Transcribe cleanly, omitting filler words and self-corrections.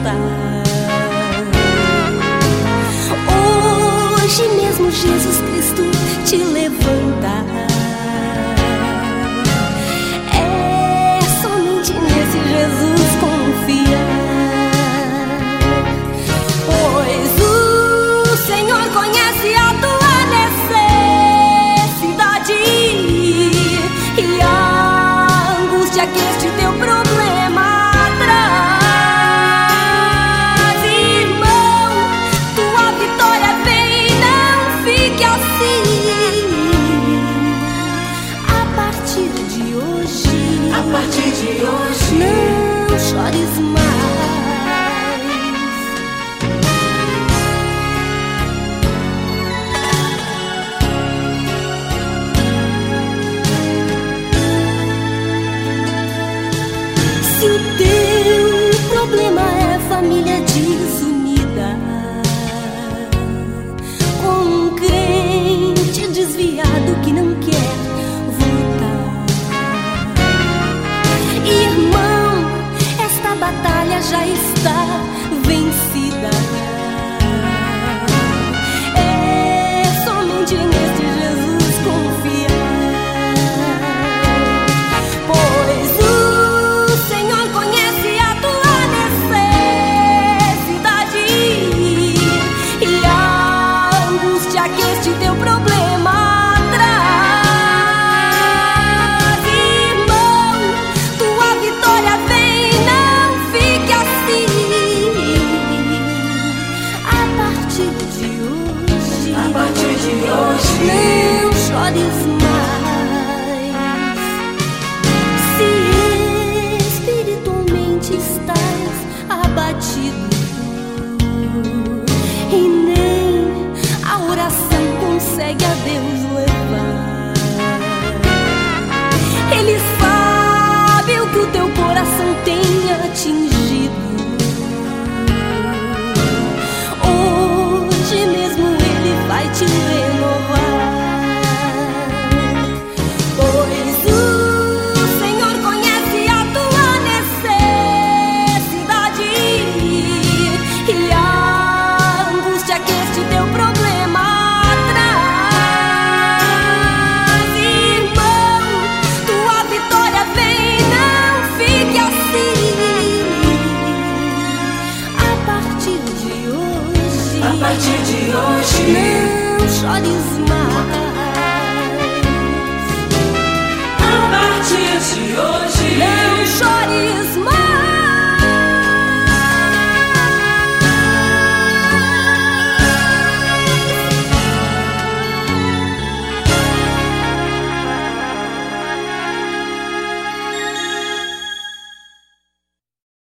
voltar. Hoje mesmo Jesus Cristo te levanta. É somente nesse Jesus confiar, pois o Senhor conhece a tua necessidade e a angústia que este teu problema traz. Irmão, tua vitória vem, não fique assim. A partir de hoje, não chores mais. Se o teu problema é família desunida, com um crente desviado que não quer voltar, irmão, esta batalha já está vencida. É somente neste Jesus confiar, pois o Senhor conhece a tua necessidade e a angústia que este teu problema traz. Irmão, tua vitória vem, não fique assim. A partir de hoje, não chores mais. Se espiritualmente estás abatido e nem a oração consegue a Deus levar, Ele sabe o que o teu coração tem atingido. Hoje mesmo Ele vai te renovar, pois o Senhor conhece a tua necessidade e a angústia que este teu problema traz. Irmão, tua vitória vem, não fique assim. A partir de hoje, não chores mais.